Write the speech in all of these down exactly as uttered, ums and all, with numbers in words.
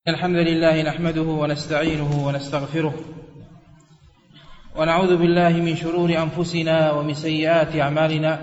الحمد لله نحمده ونستعينه ونستغفره ونعوذ بالله من شرور أنفسنا ومن سيئات أعمالنا.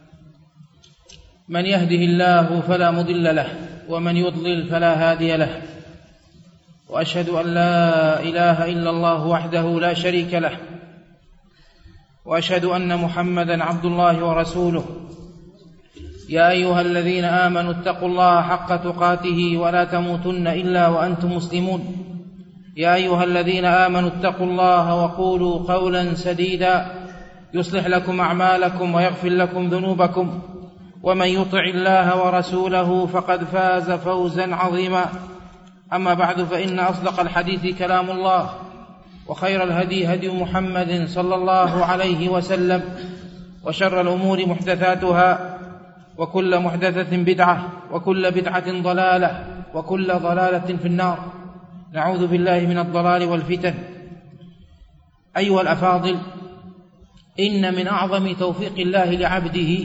من يهده الله فلا مضل له ومن يضلل فلا هادي له، وأشهد أن لا إله إلا الله وحده لا شريك له، وأشهد أن محمدا عبد الله ورسوله. يا أيها الذين آمنوا اتقوا الله حق تقاته ولا تموتن إلا وأنتم مسلمون. يا أيها الذين آمنوا اتقوا الله وقولوا قولا سديدا يصلح لكم أعمالكم ويغفر لكم ذنوبكم، ومن يطع الله ورسوله فقد فاز فوزا عظيما. أما بعد، فإن أصدق الحديث كلام الله، وخير الهدي هدي محمد صلى الله عليه وسلم، وشر الأمور محدثاتها، وكل محدثة بدعة، وكل بدعة ضلالة، وكل ضلالة في النار. نعوذ بالله من الضلال والفتن. أيها الأفاضل، إن من أعظم توفيق الله لعبده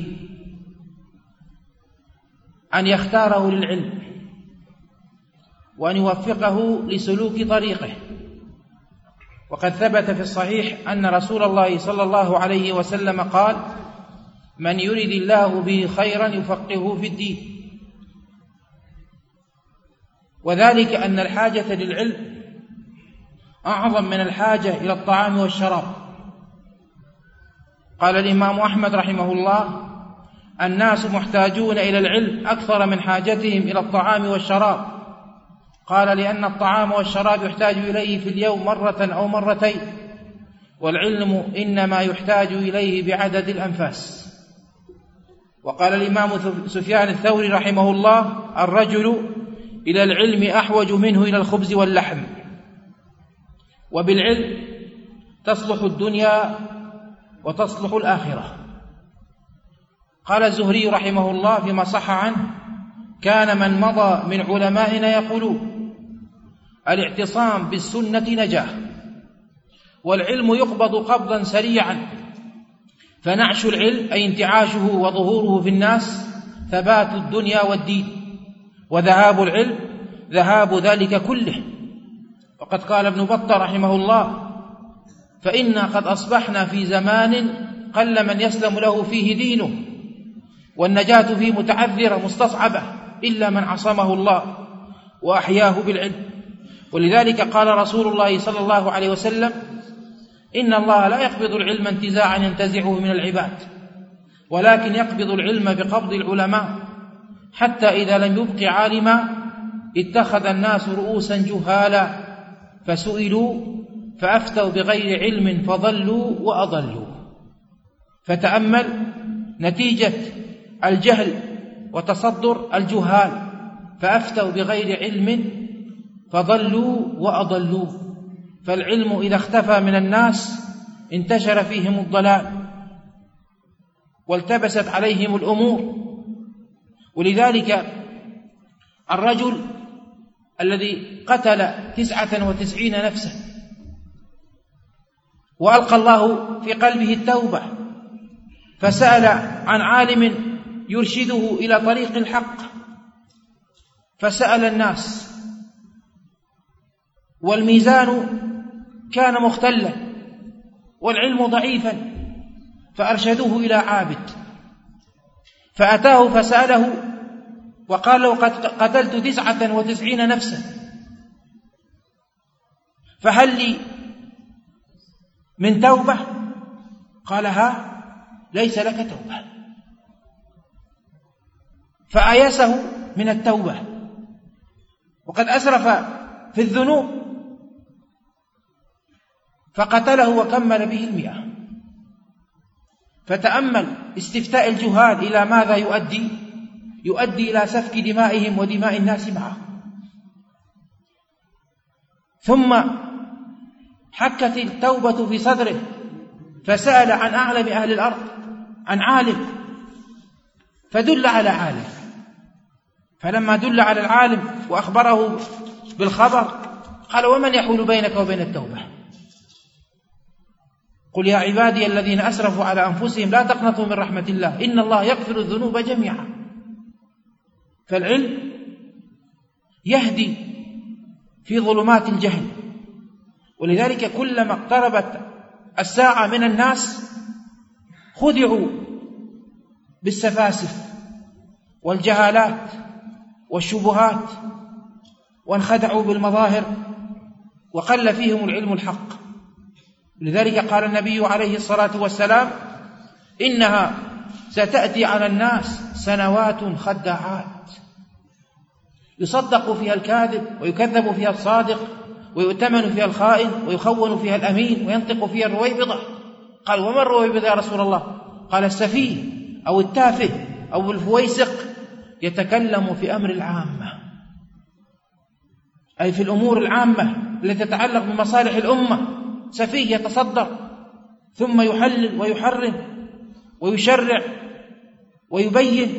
أن يختاره للعلم، وأن يوفقه لسلوك طريقه. وقد ثبت في الصحيح أن رسول الله صلى الله عليه وسلم قال: من يرد الله به خيرا يفقهه في الدين. وذلك أن الحاجة للعلم أعظم من الحاجة إلى الطعام والشراب. قال الإمام أحمد رحمه الله: الناس محتاجون إلى العلم أكثر من حاجتهم إلى الطعام والشراب. قال: لأن الطعام والشراب يحتاج إليه في اليوم مرة أو مرتين، والعلم إنما يحتاج إليه بعدد الأنفاس. وقال الإمام سفيان الثوري رحمه الله: الرجل إلى العلم أحوج منه إلى الخبز واللحم. وبالعلم تصلح الدنيا وتصلح الآخرة. قال الزهري رحمه الله فيما صح عنه: كان من مضى من علمائنا يقولون: الاعتصام بالسنة نجاة، والعلم يقبض قبضا سريعا، فنعش العلم أي انتعاشه وظهوره في الناس ثبات الدنيا والدين، وذهاب العلم ذهاب ذلك كله. وقد قال ابن بطة رحمه الله: فإنا قد أصبحنا في زمان قل من يسلم له فيه دينه، والنجاة فيه متعذرة مستصعبة إلا من عصمه الله وأحياه بالعلم. ولذلك قال رسول الله صلى الله عليه وسلم: إن الله لا يقبض العلم انتزاعا ينتزعه من العباد، ولكن يقبض العلم بقبض العلماء، حتى إذا لم يبق عالما اتخذ الناس رؤوسا جهالا، فسئلوا فأفتوا بغير علم فضلوا وأضلوا. فتأمل نتيجة الجهل وتصدر الجهال، فأفتوا بغير علم فضلوا وأضلوا. فالعلم إذا اختفى من الناس انتشر فيهم الضلال والتبست عليهم الأمور. ولذلك الرجل الذي قتل تسعة وتسعين نفسا وألقى الله في قلبه التوبة، فسأل عن عالم يرشده إلى طريق الحق، فسأل الناس، والميزان كان مختلا والعلم ضعيفا، فأرشدوه إلى عابد، فأتاه فسأله وقال له: قد قتلت تسعة وتسعين نفسا، فهل لي من توبة؟ قال: ها، ليس لك توبة. فآيسه من التوبة، وقد أسرف في الذنوب، فقتله وكمل به المئة. فتأمل استفتاء الجهال إلى ماذا يؤدي؟ يؤدي إلى سفك دمائهم ودماء الناس معه. ثم حكت التوبة في صدره، فسأل عن أعلم أهل الأرض، عن عالم، فدل على عالم. فلما دل على العالم وأخبره بالخبر قال: ومن يحول بينك وبين التوبة؟ قل يا عبادي الذين أسرفوا على أنفسهم لا تقنطوا من رحمة الله إن الله يغفر الذنوب جميعا. فالعلم يهدي في ظلمات الجهل. ولذلك كلما اقتربت الساعة من الناس خدعوا بالسفاسف والجهالات والشبهات، وانخدعوا بالمظاهر، وقل فيهم العلم الحق. لذلك قال النبي عليه الصلاة والسلام: إنها ستأتي على الناس سنوات خداعات، يصدق فيها الكاذب ويكذب فيها الصادق، ويؤتمن فيها الخائن ويخون فيها الأمين، وينطق فيها الرويبضة. قال: وما الرويبضة يا رسول الله؟ قال: السفيه أو التافه أو الفويسق يتكلم في أمر العامة، أي في الأمور العامة التي تتعلق بمصالح الأمة. سفيه يتصدر ثم يحلل ويحرم ويشرع ويبين.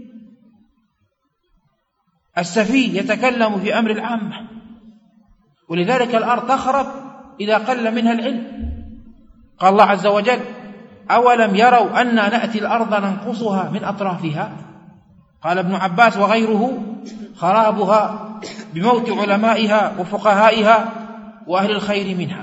السفيه يتكلم في أمر العامة. ولذلك الأرض تخرب إذا قل منها العلم. قال الله عز وجل: أولم يروا أنا نأتي الأرض ننقصها من أطرافها. قال ابن عباس وغيره: خرابها بموت علمائها وفقهائها وأهل الخير منها.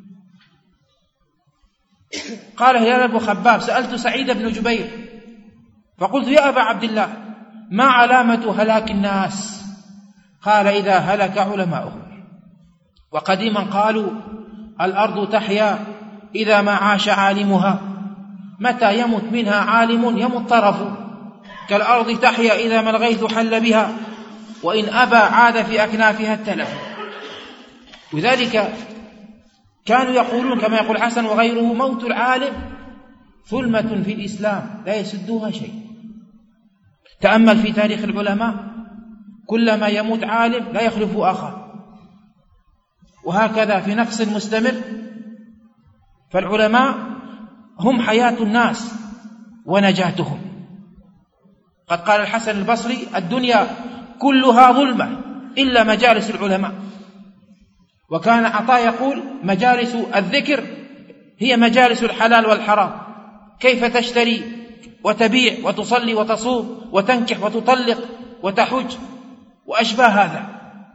قال هلال بن خباب: سألت سعيد بن جبير فقلت: يا أبا عبد الله، ما علامة هلاك الناس؟ قال: إذا هلك علماؤهم. وقديما قالوا: الأرض تحيا إذا ما عاش عالمها، متى يمت منها عالم يمت طرف، كالأرض تحيا إذا ما الغيث حل بها، وإن أبى عاد في أكنافها التلف. وذلك كانوا يقولون كما يقول حسن وغيره: موت العالم ثلمة في الإسلام لا يسدها شيء. تأمل في تاريخ العلماء، كلما يموت عالم لا يخلف آخر، وهكذا في نقص مستمر. فالعلماء هم حياة الناس ونجاتهم. قد قال الحسن البصري: الدنيا كلها ظلمة إلا مجالس العلماء. وكان عطاء يقول: مجالس الذكر هي مجالس الحلال والحرام، كيف تشتري وتبيع وتصلي وتصوم وتنكح وتطلق وتحج وأشباه هذا.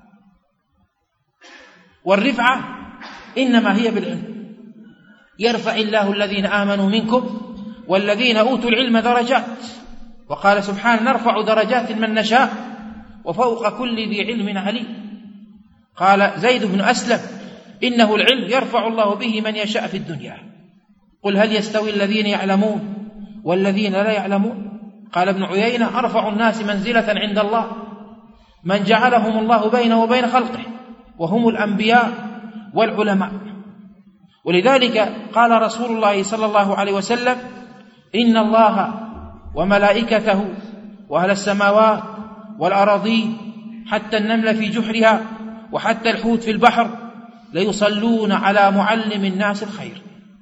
والرفعة إنما هي بالعلم، يرفع الله الذين آمنوا منكم والذين أوتوا العلم درجات. وقال سبحانه: نرفع درجات من نشاء وفوق كل ذي علم عليم. قال زيد بن أسلم: إنه العلم يرفع الله به من يشاء في الدنيا. قل هل يستوي الذين يعلمون والذين لا يعلمون؟ قال ابن عيينة: أرفع الناس منزلة عند الله من جعلهم الله بينه وبين خلقه، وهم الأنبياء والعلماء. ولذلك قال رسول الله صلى الله عليه وسلم: إن الله وملائكته وأهل السماوات والأراضين حتى النمل في جحرها وحتى الحوت في البحر ليصلون على معلم الناس الخير،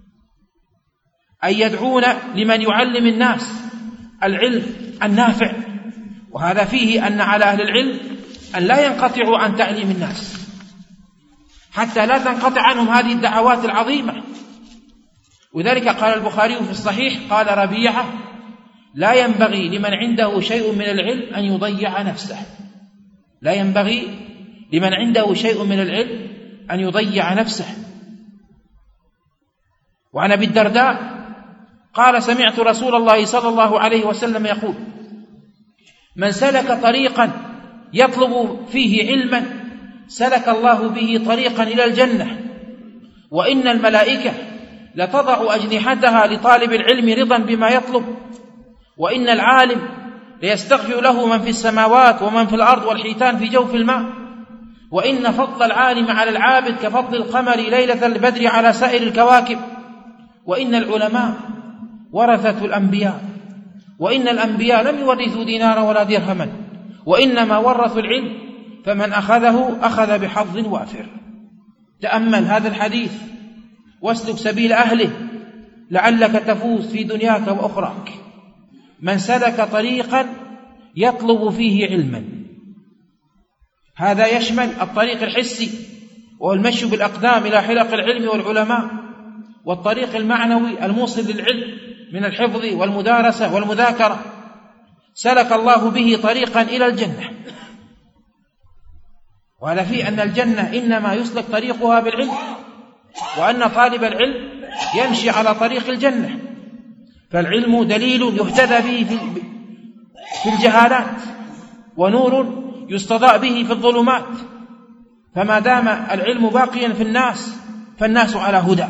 أي يدعون لمن يعلم الناس العلم النافع. وهذا فيه أن على أهل العلم أن لا ينقطعوا عن تعليم الناس حتى لا تنقطع عنهم هذه الدعوات العظيمة. وذلك قال البخاري في الصحيح: قال ربيعة: لا ينبغي لمن عنده شيء من العلم أن يضيع نفسه. لا ينبغي لمن عنده شيء من العلم أن يضيع نفسه. وعن أبي الدرداء قال: سمعت رسول الله صلى الله عليه وسلم يقول: من سلك طريقا يطلب فيه علما سلك الله به طريقا إلى الجنة، وإن الملائكة لتضع أجنحتها لطالب العلم رضا بما يطلب، وإن العالم ليستغفر له من في السماوات ومن في الأرض والحيتان في جوف الماء، وإن فضل العالم على العابد كفضل القمر ليلة البدر على سائر الكواكب، وإن العلماء ورثة الأنبياء، وإن الأنبياء لم يورثوا دينارا ولا درهما، وإنما ورثوا العلم، فمن أخذه أخذ بحظ وافر. تأمل هذا الحديث واسلك سبيل أهله لعلك تفوز في دنياك وأخراك. من سلك طريقا يطلب فيه علما، هذا يشمل الطريق الحسي وهو المشي بالأقدام إلى حلق العلم والعلماء، والطريق المعنوي الموصل للعلم من الحفظ والمدارسة والمذاكرة، سلك الله به طريقا إلى الجنة. وهذا فيه أن الجنة إنما يسلك طريقها بالعلم، وأن طالب العلم يمشي على طريق الجنة. فالعلم دليل يهتدى به في الجهالات، ونور يستضاء به في الظلمات. فما دام العلم باقيا في الناس فالناس على هدى،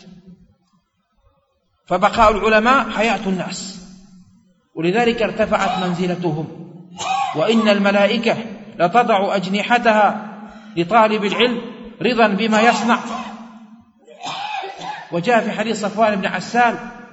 فبقاء العلماء حياة الناس، ولذلك ارتفعت منزلتهم. وإن الملائكة لتضع أجنحتها لطالب العلم رضا بما يصنع. وجاء في حديث صفوان بن عسال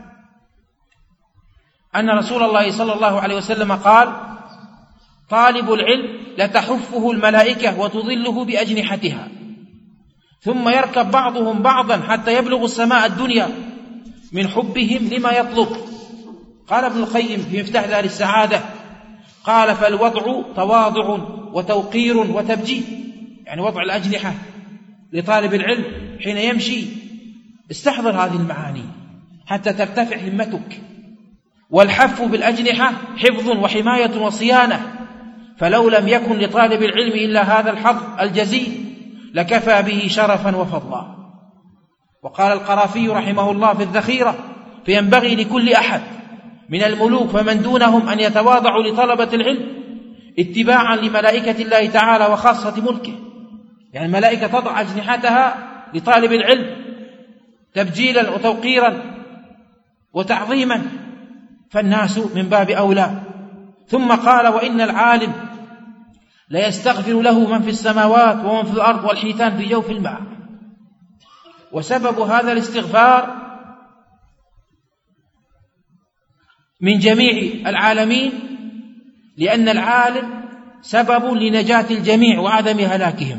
أن رسول الله صلى الله عليه وسلم قال: طالب العلم لتحفه الملائكة وتظله بأجنحتها، ثم يركب بعضهم بعضا حتى يبلغ السماء الدنيا من حبهم لما يطلب. قال ابن القيم في مفتاح دار السعادة، قال: فالوضع تواضع وتوقير وتبجيل، يعني وضع الأجنحة لطالب العلم حين يمشي. استحضر هذه المعاني حتى ترتفع همتك. والحف بالأجنحة حفظ وحماية وصيانة، فلو لم يكن لطالب العلم إلا هذا الحظ الجزيل لكفى به شرفا وفضلا. وقال القرافي رحمه الله في الذخيرة: فينبغي لكل أحد من الملوك فمن دونهم أن يتواضعوا لطلبة العلم اتباعا لملائكة الله تعالى وخاصة ملكه. يعني الملائكة تضع أجنحتها لطالب العلم تبجيلا وتوقيرا وتعظيما، فالناس من باب أولى. ثم قال: وإن العالم ليستغفر له من في السماوات ومن في الأرض والحيتان في جوف الماء. وسبب هذا الاستغفار من جميع العالمين، لأن العالم سبب لنجاة الجميع وعدم هلاكهم.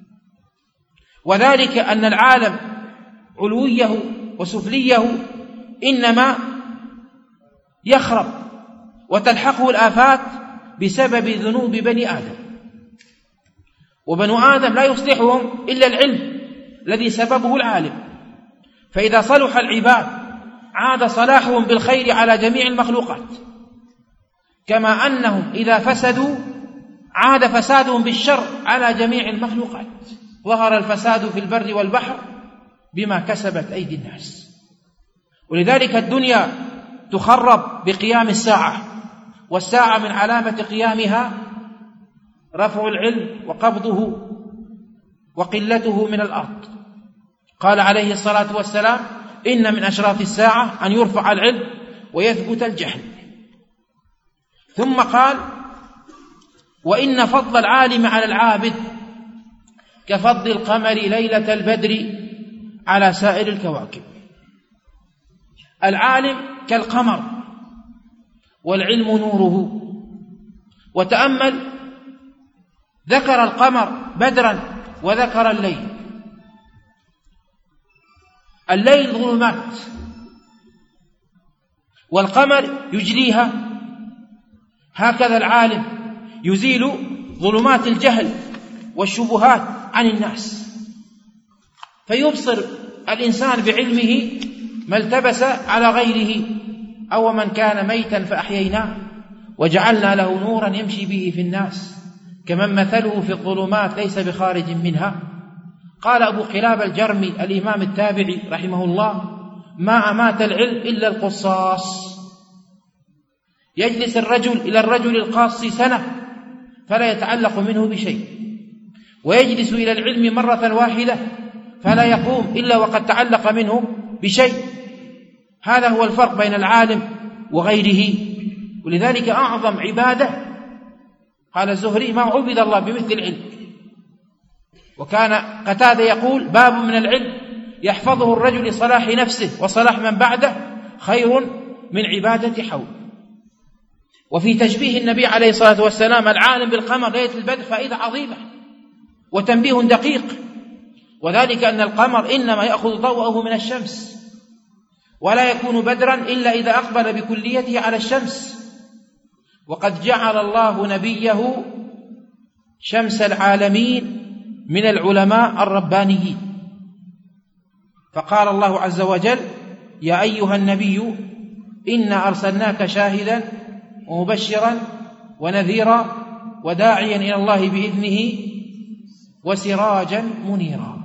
وذلك أن العالم علويه وسفليه إنما يخرب وتلحقه الآفات بسبب ذنوب بني آدم، وبنو آدم لا يصلحهم إلا العلم الذي سببه العالم. فإذا صلح العباد عاد صلاحهم بالخير على جميع المخلوقات، كما أنهم إذا فسدوا عاد فسادهم بالشر على جميع المخلوقات. ظهر الفساد في البر والبحر بما كسبت أيدي الناس. ولذلك الدنيا تخرب بقيام الساعة، والساعة من علامة قيامها رفع العلم وقبضه وقلته من الأرض. قال عليه الصلاة والسلام: إن من أشراط الساعة أن يرفع العلم ويثبت الجهل. ثم قال: وإن فضل العالم على العابد كفضل القمر ليلة البدر على سائر الكواكب. العالم كالقمر والعلم نوره. وتأمل، ذكر القمر بدرا وذكر الليل. الليل ظلمات والقمر يجليها، هكذا العالم يزيل ظلمات الجهل والشبهات عن الناس، فيبصر الإنسان بعلمه ما التبس على غيره. أو من كان ميتا فأحييناه وجعلنا له نورا يمشي به في الناس كمن مثله في الظلمات ليس بخارج منها. قال أبو قلاب الجرمي الإمام التابعي رحمه الله: ما أمات العلم إلا القصاص. يجلس الرجل إلى الرجل القاص سنة فلا يتعلق منه بشيء، ويجلس إلى العلم مرة واحدة فلا يقوم إلا وقد تعلق منه بشيء. هذا هو الفرق بين العالم وغيره. ولذلك أعظم عبادة، قال الزهري: ما عبد الله بمثل العلم. وكان قتادة يقول: باب من العلم يحفظه الرجل لصلاح نفسه وصلاح من بعده خير من عبادة حول. وفي تشبيه النبي عليه الصلاة والسلام العالم بالقمر ليلة البدر فائدة عظيمة وتنبيه دقيق، وذلك أن القمر إنما يأخذ ضوءه من الشمس، ولا يكون بدرا إلا إذا أقبل بكليته على الشمس. وقد جعل الله نبيه شمس العالمين من العلماء الربانيين، فقال الله عز وجل: يا أيها النبي إنا أرسلناك شاهدا ومبشرا ونذيرا وداعيا إلى الله بإذنه وسراجا منيرا.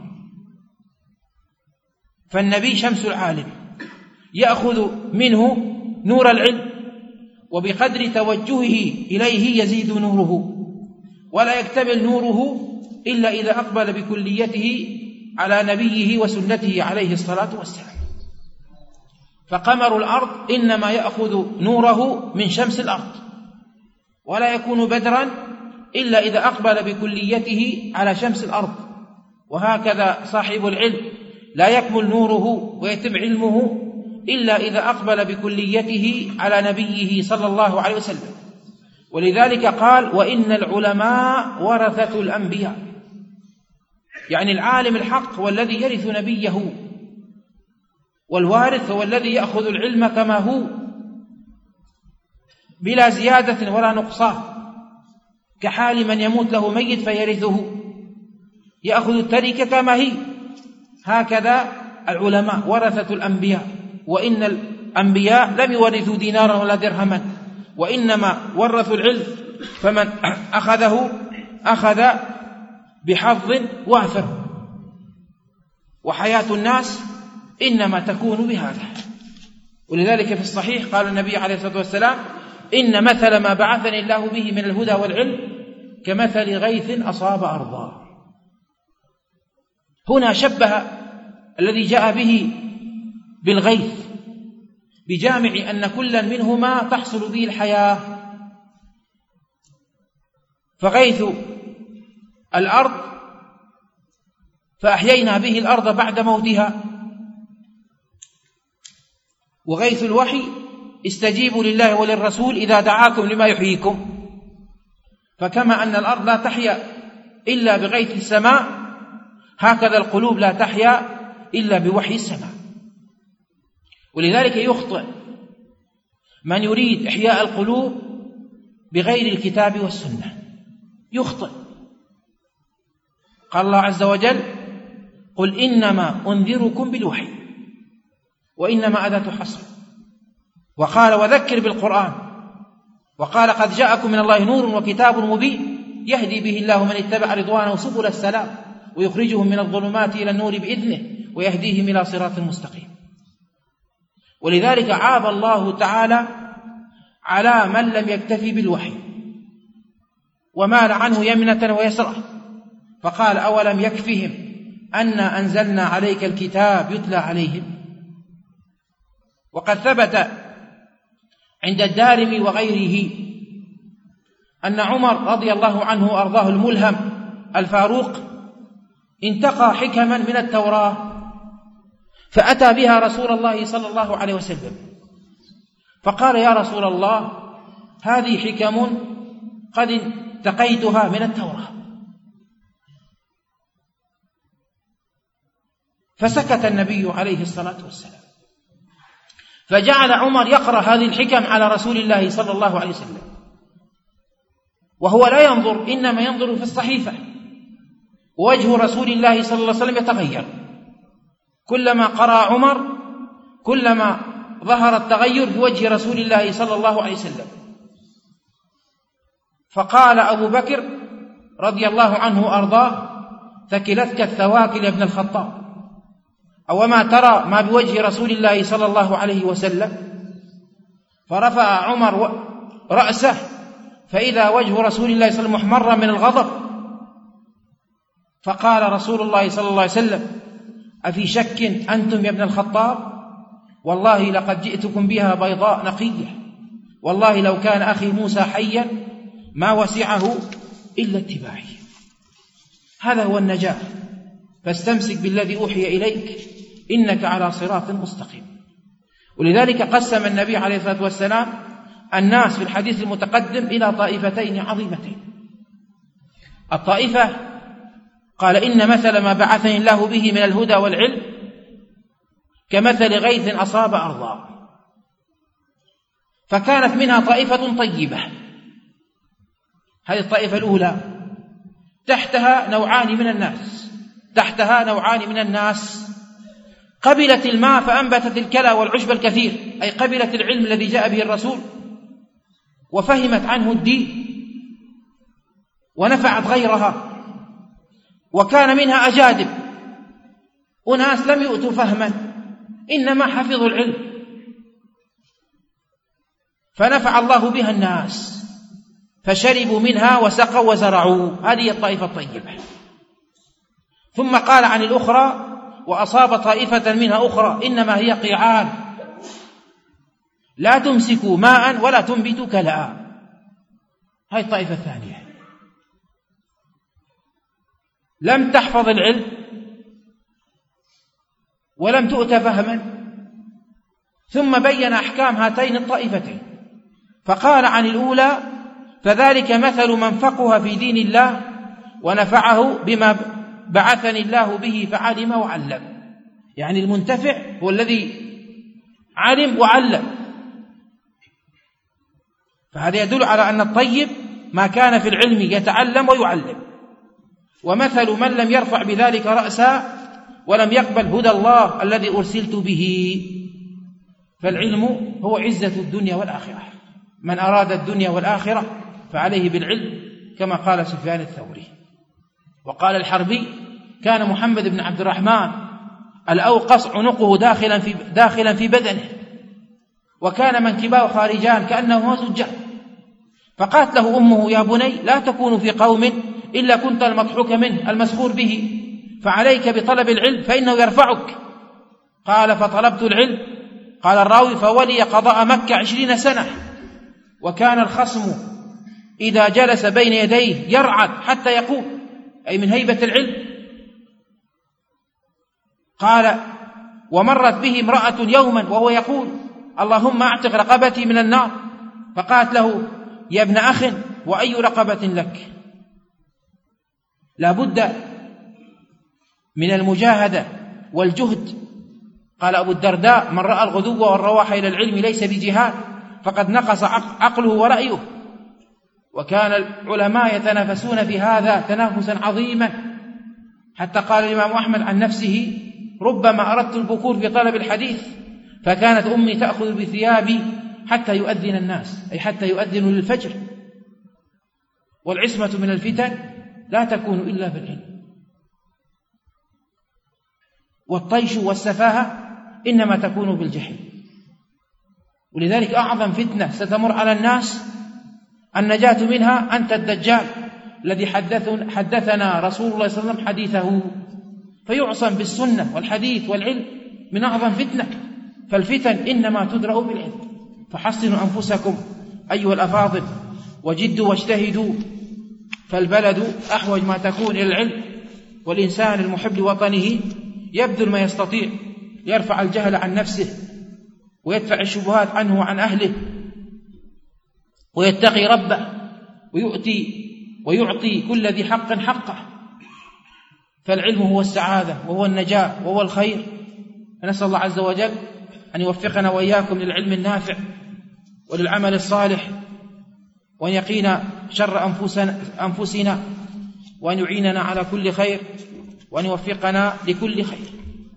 فالنبي شمس العالم يأخذ منه نور العلم، وبقدر توجهه إليه يزيد نوره، ولا يكتمل نوره إلا إذا أقبل بكليته على نبيه وسنته عليه الصلاة والسلام. فقمر الأرض إنما يأخذ نوره من شمس الأرض، ولا يكون بدرا إلا إذا أقبل بكليته على شمس الأرض. وهكذا صاحب العلم لا يكمل نوره ويتم علمه إلا إذا أقبل بكليته على نبيه صلى الله عليه وسلم. ولذلك قال: وإن العلماء ورثة الأنبياء، يعني العالم الحق هو الذي يرث نبيه، والوارث هو الذي يأخذ العلم كما هو بلا زيادة ولا نقصان، كحال من يموت له ميت فيرثه، يأخذ التركة كما هي. هكذا العلماء ورثة الأنبياء، وإن الأنبياء لم يورثوا دينارا ولا درهما، وإنما ورثوا العلم، فمن أخذه أخذ بحظ وافر. وحياة الناس إنما تكون بهذا. ولذلك في الصحيح قال النبي عليه الصلاة والسلام: إن مثل ما بعثني الله به من الهدى والعلم كمثل غيث أصاب أرضا. هنا شبه الذي جاء به بالغيث بجامع أن كلا منهما تحصل به الحياة. فغيث الأرض فأحيينا به الأرض بعد موتها، وغيث الوحي استجيبوا لله وللرسول إذا دعاكم لما يحييكم. فكما أن الأرض لا تحيا إلا بغيث السماء، هكذا القلوب لا تحيا إلا بوحي السماء. ولذلك يخطئ من يريد إحياء القلوب بغير الكتاب والسنة، يخطئ. قال الله عز وجل: قل إنما أنذركم بالوحي، وإنما أداة حصر. وقال: وذكر بالقرآن. وقال: قد جاءكم من الله نور وكتاب مبين يهدي به الله من اتبع رضوانه سبل السلام ويخرجهم من الظلمات إلى النور بإذنه ويهديهم إلى صراط مستقيم. ولذلك عاب الله تعالى على من لم يكتفي بالوحي ومال عنه يمنة ويسرة، فقال: أولم يكفهم أنا أنزلنا عليك الكتاب يتلى عليهم. وقد ثبت عند الدارمي وغيره أن عمر رضي الله عنه وأرضاه الملهم الفاروق انتقى حكما من التوراة فأتى بها رسول الله صلى الله عليه وسلم، فقال: يا رسول الله، هذه حكم قد انتقيتها من التوراة. فسكت النبي عليه الصلاة والسلام، فجعل عمر يقرأ هذه الحكم على رسول الله صلى الله عليه وسلم، وهو لا ينظر، إنما ينظر في الصحيفة، ووجه رسول الله صلى الله عليه وسلم يتغير. كلما قرأ عمر كلما ظهر التغير في وجه رسول الله صلى الله عليه وسلم. فقال أبو بكر رضي الله عنه وأرضاه: ثكلتك الثواكل يا ابن الخطاب، أو ما ترى ما بوجه رسول الله صلى الله عليه وسلم؟ فرفع عمر رأسه فإذا وجه رسول الله صلى الله عليه وسلم محمرا من الغضب، فقال رسول الله صلى الله عليه وسلم: أفي شك أنتم يا ابن الخطاب؟ والله لقد جئتكم بها بيضاء نقية، والله لو كان أخي موسى حيا ما وسعه إلا اتباعي. هذا هو النجاة، فاستمسك بالذي أوحي إليك إنك على صراط مستقيم. ولذلك قسم النبي عليه الصلاة والسلام الناس في الحديث المتقدم إلى طائفتين عظيمتين. الطائفة قال: إن مثل ما بعثني الله به من الهدى والعلم كمثل غيث أصاب أرضا. فكانت منها طائفة طيبة، هذه الطائفة الأولى، تحتها نوعان من الناس تحتها نوعان من الناس قبلت الماء فأنبتت الكلى والعشب الكثير، أي قبلت العلم الذي جاء به الرسول وفهمت عنه الدين ونفعت غيرها. وكان منها أجادب، أناس لم يؤتوا فهما إنما حفظوا العلم فنفع الله بها الناس فشربوا منها وسقوا وزرعوا. هذه الطائفة الطيبة. ثم قال عن الأخرى: وأصاب طائفة منها أخرى إنما هي قيعان لا تمسكوا ماء ولا تنبتوا كلاء. هذه الطائفة الثانية لم تحفظ العلم ولم تؤت فهما، ثم بين أحكام هاتين الطائفتين فقال عن الأولى: فذلك مثل من فقه في دين الله ونفعه بما بعثني الله به فعلم وعلم. يعني المنتفع هو الذي علم وعلم. فهذا يدل على أن الطيب ما كان في العلم يتعلم ويعلم. ومثل من لم يرفع بذلك رأسا ولم يقبل هدى الله الذي أرسلت به. فالعلم هو عزة الدنيا والآخرة. من أراد الدنيا والآخرة فعليه بالعلم، كما قال سفيان الثوري. وقال الحربي: كان محمد بن عبد الرحمن الأوقص عنقه داخلا في, داخلا في بدنه، وكان منكباه خارجان كأنه زجاج. فقالت له أمه: يا بني لا تكون في قوم إلا كنت المضحوك منه المسخور به، فعليك بطلب العلم فإنه يرفعك. قال: فطلبت العلم. قال الراوي: فولي قضاء مكة عشرين سنة، وكان الخصم إذا جلس بين يديه يرعد حتى يقوم، أي من هيبة العلم. قال: ومرت به امرأة يوما وهو يقول: اللهم أعتق رقبتي من النار. فقالت له: يا ابن أخ، وأي رقبة لك؟ لا بد من المجاهدة والجهد. قال أبو الدرداء: من رأى الغدو والرواح إلى العلم ليس بجهاد فقد نقص عقله ورأيه. وكان العلماء يتنافسون في هذا تنافسا عظيما، حتى قال الإمام أحمد عن نفسه: ربما أردت البكور في طلب الحديث فكانت أمي تأخذ بثيابي حتى يؤذن الناس، أي حتى يؤذنوا للفجر. والعصمة من الفتن لا تكون إلا بالعلم. والطيش والسفاهة إنما تكون بالجهل. ولذلك أعظم فتنة ستمر على الناس النجاة منها أنت الدجال الذي حدثنا رسول الله صلى الله عليه وسلم حديثه، فيعصم بالسنة والحديث والعلم من أعظم فتنة. فالفتن إنما تدرأ بالعلم. فحصنوا أنفسكم أيها الأفاضل وجدوا واجتهدوا، فالبلد أحوج ما تكون إلى العلم. والإنسان المحب لوطنه يبذل ما يستطيع يرفع الجهل عن نفسه ويدفع الشبهات عنه وعن أهله ويتقي ربه ويؤتي ويعطي كل ذي حق حقه. فالعلم هو السعادة وهو النجاة وهو الخير. فنسأل الله عز وجل أن يوفقنا وإياكم للعلم النافع وللعمل الصالح، وأن يقينا شر أنفسنا, أنفسنا وأن يعيننا على كل خير، وأن يوفقنا لكل خير.